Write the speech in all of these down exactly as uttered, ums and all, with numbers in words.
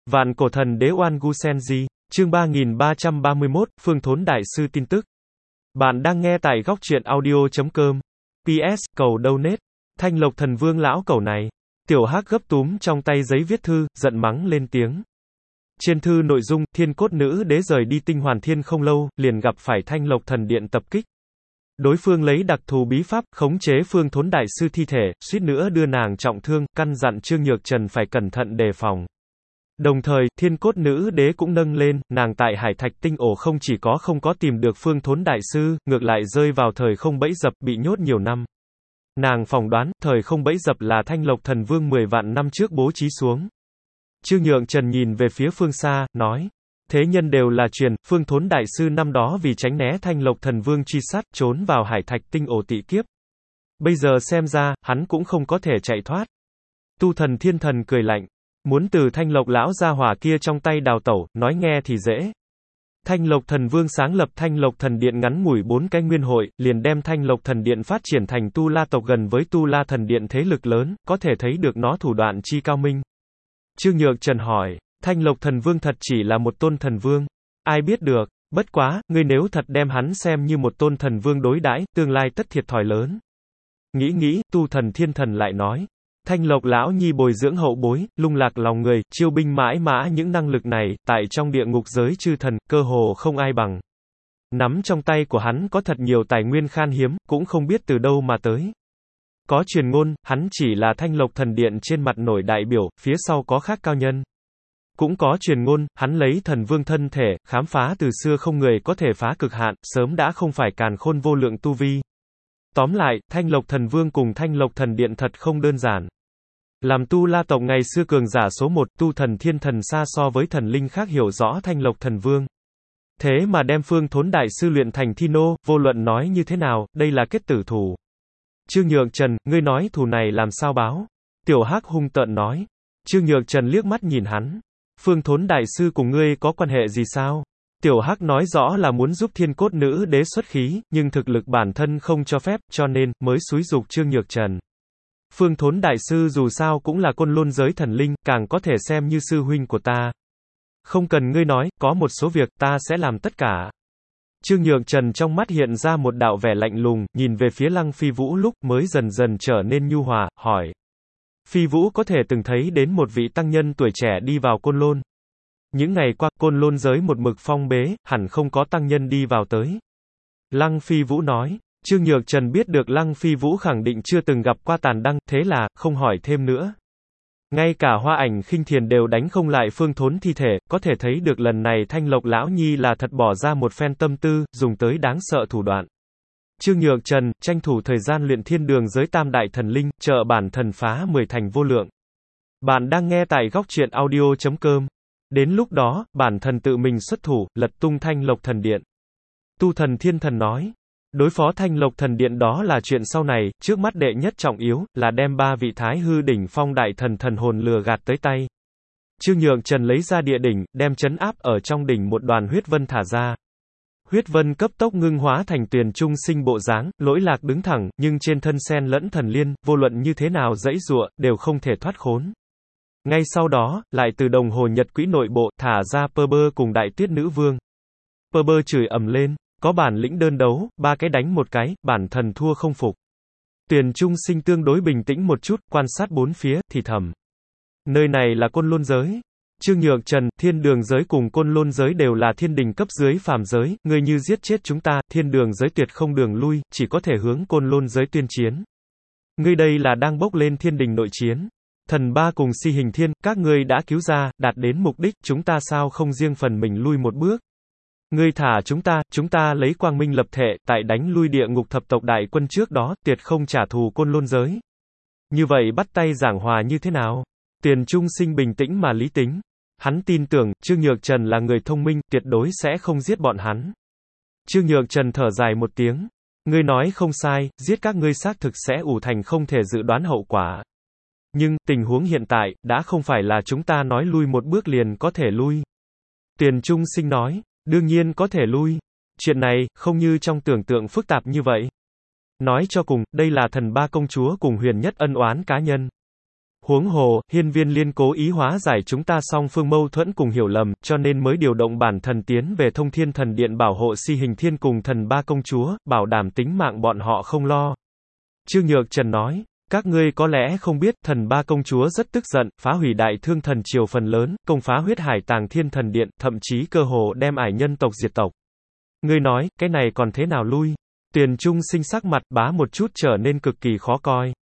Vạn cổ thần đế Oan Gu Senji, chương ba nghìn ba trăm ba mươi mốt, Phương Thốn Đại Sư tin tức. Bạn đang nghe tại góc truyện audio chấm com. pê ét, cầu donate. Thanh Lộc Thần Vương lão cẩu này. Tiểu Hắc gấp túm trong tay giấy viết thư, giận mắng lên tiếng. Trên thư nội dung, Thiên Cốt Nữ Đế rời đi Tinh Hoàn Thiên không lâu, liền gặp phải Thanh Lộc Thần Điện tập kích. Đối phương lấy đặc thù bí pháp, khống chế Phương Thốn Đại Sư thi thể, suýt nữa đưa nàng trọng thương, căn dặn Trương Nhược Trần phải cẩn thận đề phòng. Đồng thời, Thiên Cốt Nữ Đế cũng nâng lên, nàng tại Hải Thạch Tinh ổ không chỉ có không có tìm được Phương Thốn Đại Sư, ngược lại rơi vào thời không bẫy dập, bị nhốt nhiều năm. Nàng phỏng đoán, thời không bẫy dập là Thanh Lộc Thần Vương mười vạn năm trước bố trí xuống. Trương Nhược Trần nhìn về phía phương xa, nói. Thế nhân đều là truyền, Phương Thốn Đại Sư năm đó vì tránh né Thanh Lộc Thần Vương truy sát, trốn vào Hải Thạch Tinh ổ tị kiếp. Bây giờ xem ra, hắn cũng không có thể chạy thoát. Tu Thần Thiên Thần cười lạnh. Muốn từ Thanh Lộc lão gia hỏa kia trong tay đào tẩu, nói nghe thì dễ. Thanh Lộc Thần Vương sáng lập Thanh Lộc Thần Điện ngắn ngủi bốn cái nguyên hội, liền đem Thanh Lộc Thần Điện phát triển thành Tu La tộc gần với Tu La Thần Điện thế lực lớn, có thể thấy được nó thủ đoạn chi cao minh. Trương Nhược Trần hỏi, Thanh Lộc Thần Vương thật chỉ là một tôn thần vương? Ai biết được, bất quá, ngươi nếu thật đem hắn xem như một tôn thần vương đối đãi, tương lai tất thiệt thòi lớn. Nghĩ nghĩ, Tu Thần Thiên Thần lại nói. Thanh Lộc lão nhi bồi dưỡng hậu bối, lung lạc lòng người, chiêu binh mãi mã những năng lực này, tại trong địa ngục giới chư thần, cơ hồ không ai bằng. Nắm trong tay của hắn có thật nhiều tài nguyên khan hiếm, cũng không biết từ đâu mà tới. Có truyền ngôn, hắn chỉ là Thanh Lộc Thần Điện trên mặt nổi đại biểu, phía sau có khác cao nhân. Cũng có truyền ngôn, hắn lấy thần vương thân thể, khám phá từ xưa không người có thể phá cực hạn, sớm đã không phải càn khôn vô lượng tu vi. Tóm lại, Thanh Lộc Thần Vương cùng Thanh Lộc Thần Điện thật không đơn giản. Làm Tu La tộc ngày xưa cường giả số một, Tu Thần Thiên Thần xa so với thần linh khác hiểu rõ Thanh Lộc Thần Vương. Thế mà đem Phương Thốn Đại Sư luyện thành thi nô, vô luận nói như thế nào, đây là kết tử thù. Trương Nhược Trần, ngươi nói thù này làm sao báo? Tiểu Hắc hung tợn nói. Trương Nhược Trần liếc mắt nhìn hắn. Phương Thốn Đại Sư cùng ngươi có quan hệ gì sao? Tiểu Hắc nói rõ là muốn giúp Thiên Cốt Nữ Đế xuất khí, nhưng thực lực bản thân không cho phép, cho nên, mới xúi giục Trương Nhược Trần. Phương Thốn Đại Sư dù sao cũng là côn lôn giới thần linh, càng có thể xem như sư huynh của ta. Không cần ngươi nói, có một số việc, ta sẽ làm tất cả. Trương Nhược Trần trong mắt hiện ra một đạo vẻ lạnh lùng, nhìn về phía Lăng Phi Vũ lúc mới dần dần trở nên nhu hòa, hỏi. Phi Vũ có thể từng thấy đến một vị tăng nhân tuổi trẻ đi vào côn lôn. Những ngày qua, côn lôn giới một mực phong bế, hẳn không có tăng nhân đi vào tới. Lăng Phi Vũ nói. Trương Nhược Trần biết được Lăng Phi Vũ khẳng định chưa từng gặp qua tàn đăng, thế là, không hỏi thêm nữa. Ngay cả Hoa Ảnh Khinh Thiền đều đánh không lại Phương Thốn thi thể, có thể thấy được lần này Thanh Lộc lão nhi là thật bỏ ra một phen tâm tư, dùng tới đáng sợ thủ đoạn. Trương Nhược Trần, tranh thủ thời gian luyện thiên đường giới tam đại thần linh, trợ bản thần phá mười thành vô lượng. Bạn đang nghe tại góc truyện audio chấm com. Đến lúc đó, bản thần tự mình xuất thủ, lật tung Thanh Lộc Thần Điện. Tu Thần Thiên Thần nói. Đối phó Thanh Lộc Thần Điện đó là chuyện sau này, trước mắt đệ nhất trọng yếu, là đem ba vị thái hư đỉnh phong đại thần thần hồn lừa gạt tới tay. Trương Nhược Trần lấy ra địa đỉnh, đem trấn áp ở trong đỉnh một đoàn huyết vân thả ra. Huyết vân cấp tốc ngưng hóa thành tuyền trung sinh bộ dáng, lỗi lạc đứng thẳng, nhưng trên thân sen lẫn thần liên, vô luận như thế nào dãy giụa, đều không thể thoát khốn. Ngay sau đó, lại từ đồng hồ nhật quỹ nội bộ, thả ra Pơ Bơ cùng Đại Tuyết Nữ Vương. Pơ Bơ chửi ầm lên. Có bản lĩnh đơn đấu, ba cái đánh một cái, bản thần thua không phục. Tuyền Trung Sinh tương đối bình tĩnh một chút, quan sát bốn phía, thì thầm. Nơi này là côn lôn giới. Trương Nhược Trần, thiên đường giới cùng côn lôn giới đều là thiên đình cấp dưới phàm giới, ngươi như giết chết chúng ta, thiên đường giới tuyệt không đường lui, chỉ có thể hướng côn lôn giới tuyên chiến. Ngươi đây là đang bốc lên thiên đình nội chiến. Thần ba cùng Si Hình Thiên, các ngươi đã cứu ra, đạt đến mục đích, chúng ta sao không riêng phần mình lui một bước. Ngươi thả chúng ta, chúng ta lấy quang minh lập thể, tại đánh lui địa ngục thập tộc đại quân trước đó, tuyệt không trả thù côn lôn giới. Như vậy bắt tay giảng hòa như thế nào? Tuyền Trung Sinh bình tĩnh mà lý tính. Hắn tin tưởng, Trương Nhược Trần là người thông minh, tuyệt đối sẽ không giết bọn hắn. Trương Nhược Trần thở dài một tiếng. Ngươi nói không sai, giết các ngươi xác thực sẽ ủ thành không thể dự đoán hậu quả. Nhưng, tình huống hiện tại, đã không phải là chúng ta nói lui một bước liền có thể lui. Tuyền Trung Sinh nói. Đương nhiên có thể lui. Chuyện này, không như trong tưởng tượng phức tạp như vậy. Nói cho cùng, đây là thần ba công chúa cùng huyền nhất ân oán cá nhân. Huống hồ, hiên viên liên cố ý hóa giải chúng ta song phương mâu thuẫn cùng hiểu lầm, cho nên mới điều động bản thần tiến về thông thiên thần điện bảo hộ Si Hình Thiên cùng thần ba công chúa, bảo đảm tính mạng bọn họ không lo. Trương Nhược Trần nói, các ngươi có lẽ không biết, thần ba công chúa rất tức giận, phá hủy đại thương thần triều phần lớn, công phá huyết hải tàng thiên thần điện, thậm chí cơ hồ đem ải nhân tộc diệt tộc. Ngươi nói, cái này còn thế nào lui? Tuyền Trung Sinh sắc mặt bá một chút trở nên cực kỳ khó coi.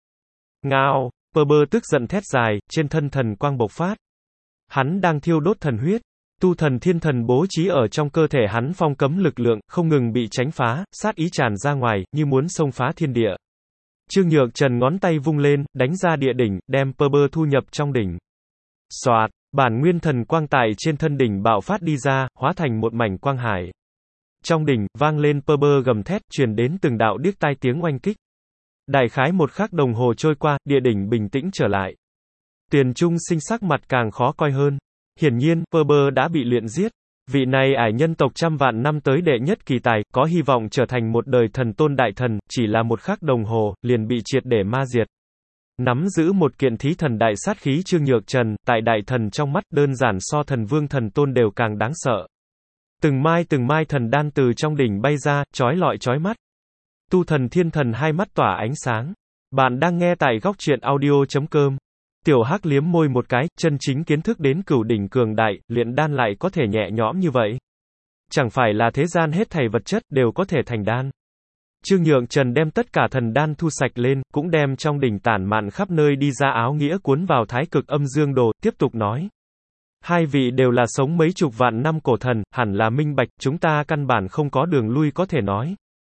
Ngao, Pơ Bơ tức giận thét dài, trên thân thần quang bộc phát. Hắn đang thiêu đốt thần huyết. Tu thần thiên thần bố trí ở trong cơ thể hắn phong cấm lực lượng, không ngừng bị tránh phá, sát ý tràn ra ngoài, như muốn xông phá thiên địa. Trương Nhược Trần ngón tay vung lên, đánh ra địa đỉnh, đem Pơ Bơ thu nhập trong đỉnh. Soạt, bản nguyên thần quang tại trên thân đỉnh bạo phát đi ra, hóa thành một mảnh quang hải. Trong đỉnh, vang lên Pơ Bơ gầm thét, truyền đến từng đạo điếc tai tiếng oanh kích. Đại khái một khắc đồng hồ trôi qua, địa đỉnh bình tĩnh trở lại. Tuyền Trung Sinh sắc mặt càng khó coi hơn. Hiển nhiên, Pơ Bơ đã bị luyện giết. Vị này ải nhân tộc trăm vạn năm tới đệ nhất kỳ tài, có hy vọng trở thành một đời thần tôn đại thần, chỉ là một khắc đồng hồ, liền bị triệt để ma diệt. Nắm giữ một kiện thí thần đại sát khí Trương Nhược Trần, tại đại thần trong mắt đơn giản so thần vương thần tôn đều càng đáng sợ. Từng mai từng mai thần đan từ trong đỉnh bay ra, chói lọi chói mắt. Tu thần thiên thần hai mắt tỏa ánh sáng. Bạn đang nghe tại góc truyện audio chấm com. Tiểu Hắc liếm môi một cái, chân chính kiến thức đến cửu đỉnh cường đại, luyện đan lại có thể nhẹ nhõm như vậy. Chẳng phải là thế gian hết thảy vật chất đều có thể thành đan. Trương Nhược Trần đem tất cả thần đan thu sạch lên, cũng đem trong đỉnh tản mạn khắp nơi đi ra áo nghĩa cuốn vào thái cực âm dương đồ, tiếp tục nói. Hai vị đều là sống mấy chục vạn năm cổ thần, hẳn là minh bạch, chúng ta căn bản không có đường lui có thể nói.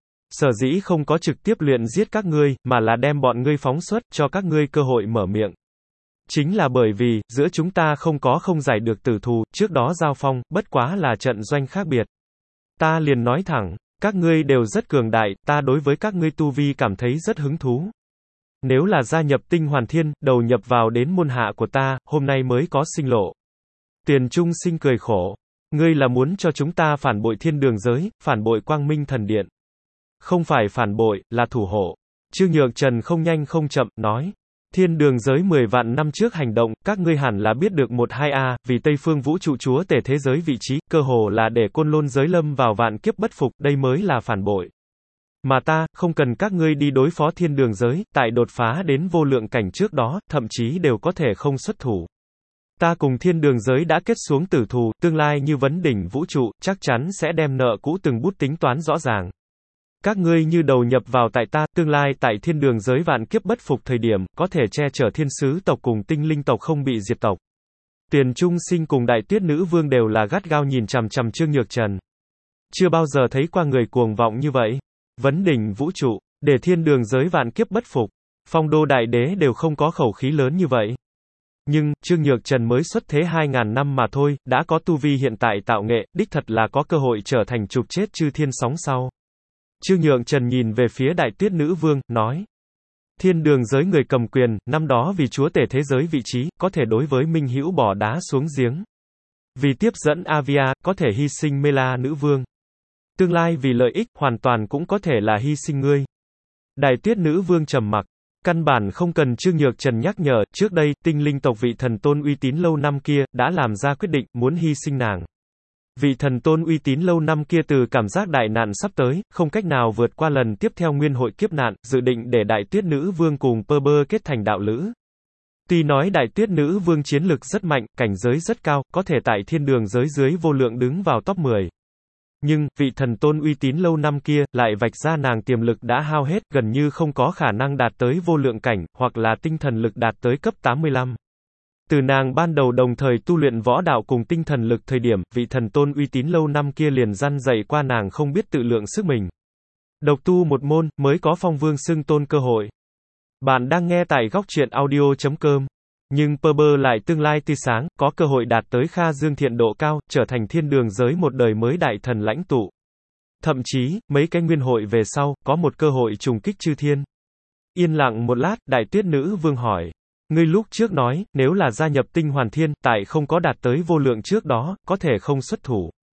Sở dĩ không có trực tiếp luyện giết các ngươi, mà là đem bọn ngươi phóng xuất, cho các ngươi cơ hội mở miệng. Chính là bởi vì, giữa chúng ta không có không giải được tử thù, trước đó giao phong, bất quá là trận doanh khác biệt. Ta liền nói thẳng, các ngươi đều rất cường đại, ta đối với các ngươi tu vi cảm thấy rất hứng thú. Nếu là gia nhập tinh hoàn thiên, đầu nhập vào đến môn hạ của ta, hôm nay mới có sinh lộ. Tuyền Trung Sinh cười khổ. Ngươi là muốn cho chúng ta phản bội thiên đường giới, phản bội quang minh thần điện. Không phải phản bội, là thủ hộ. Trương Nhược Trần không nhanh không chậm, nói. Thiên đường giới mười vạn năm trước hành động, các ngươi hẳn là biết được một hai a, vì Tây Phương Vũ trụ chúa tể thế giới vị trí, cơ hồ là để côn lôn giới lâm vào vạn kiếp bất phục, đây mới là phản bội. Mà ta, không cần các ngươi đi đối phó thiên đường giới, tại đột phá đến vô lượng cảnh trước đó, thậm chí đều có thể không xuất thủ. Ta cùng thiên đường giới đã kết xuống tử thù, tương lai như vấn đỉnh vũ trụ, chắc chắn sẽ đem nợ cũ từng bút tính toán rõ ràng. Các ngươi như đầu nhập vào tại ta, tương lai tại thiên đường giới vạn kiếp bất phục thời điểm, có thể che chở thiên sứ tộc cùng tinh linh tộc không bị diệt tộc. Tuyền Trung Sinh cùng Đại Tuyết Nữ Vương đều là gắt gao nhìn chằm chằm Trương Nhược Trần. Chưa bao giờ thấy qua người cuồng vọng như vậy. Vấn đỉnh vũ trụ, để thiên đường giới vạn kiếp bất phục. Phong đô đại đế đều không có khẩu khí lớn như vậy. Nhưng, Trương Nhược Trần mới xuất thế hai ngàn năm mà thôi, đã có tu vi hiện tại tạo nghệ, đích thật là có cơ hội trở thành trục chết chư thiên sóng sau. Trương Nhược Trần nhìn về phía Đại Tuyết Nữ Vương, nói. Thiên đường giới người cầm quyền, năm đó vì chúa tể thế giới vị trí, có thể đối với Minh Hữu bỏ đá xuống giếng. Vì tiếp dẫn Avia, có thể hy sinh Mela Nữ Vương. Tương lai vì lợi ích, hoàn toàn cũng có thể là hy sinh ngươi. Đại Tuyết Nữ Vương trầm mặc. Căn bản không cần Trương Nhược Trần nhắc nhở, trước đây, tinh linh tộc vị thần tôn uy tín lâu năm kia, đã làm ra quyết định, muốn hy sinh nàng. Vị thần tôn uy tín lâu năm kia từ cảm giác đại nạn sắp tới, không cách nào vượt qua lần tiếp theo nguyên hội kiếp nạn, dự định để Đại Tuyết Nữ Vương cùng Pơ Bơ kết thành đạo lữ. Tuy nói Đại Tuyết Nữ Vương chiến lực rất mạnh, cảnh giới rất cao, có thể tại thiên đường giới dưới vô lượng đứng vào top mười. Nhưng, vị thần tôn uy tín lâu năm kia, lại vạch ra nàng tiềm lực đã hao hết, gần như không có khả năng đạt tới vô lượng cảnh, hoặc là tinh thần lực đạt tới cấp tám mươi lăm. Từ nàng ban đầu đồng thời tu luyện võ đạo cùng tinh thần lực thời điểm, vị thần tôn uy tín lâu năm kia liền răn dạy qua nàng không biết tự lượng sức mình. Độc tu một môn, mới có phong vương xưng tôn cơ hội. Bạn đang nghe tại góc truyện audio chấm com. Nhưng Pơ Bơ lại tương lai tươi sáng, có cơ hội đạt tới Kha Dương thiện độ cao, trở thành thiên đường giới một đời mới đại thần lãnh tụ. Thậm chí, mấy cái nguyên hội về sau, có một cơ hội trùng kích chư thiên. Yên lặng một lát, Đại Tuyết Nữ Vương hỏi. Ngươi lúc trước nói, nếu là gia nhập tinh hoàn thiên, tại không có đạt tới vô lượng trước đó, có thể không xuất thủ.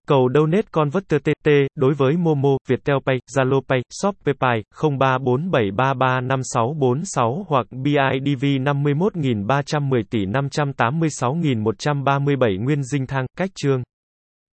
Cầu Donate Converter tê tê, đối với Momo, Viettel Pay, Zalo Pay, Shopee Pay, không ba bốn bảy ba ba năm sáu bốn sáu hoặc bê i đê vê năm mươi mốt nghìn ba trăm mười tỷ năm trăm tám mươi sáu nghìn một trăm ba mươi bảy Nguyên Dinh Thang, Cách Chương.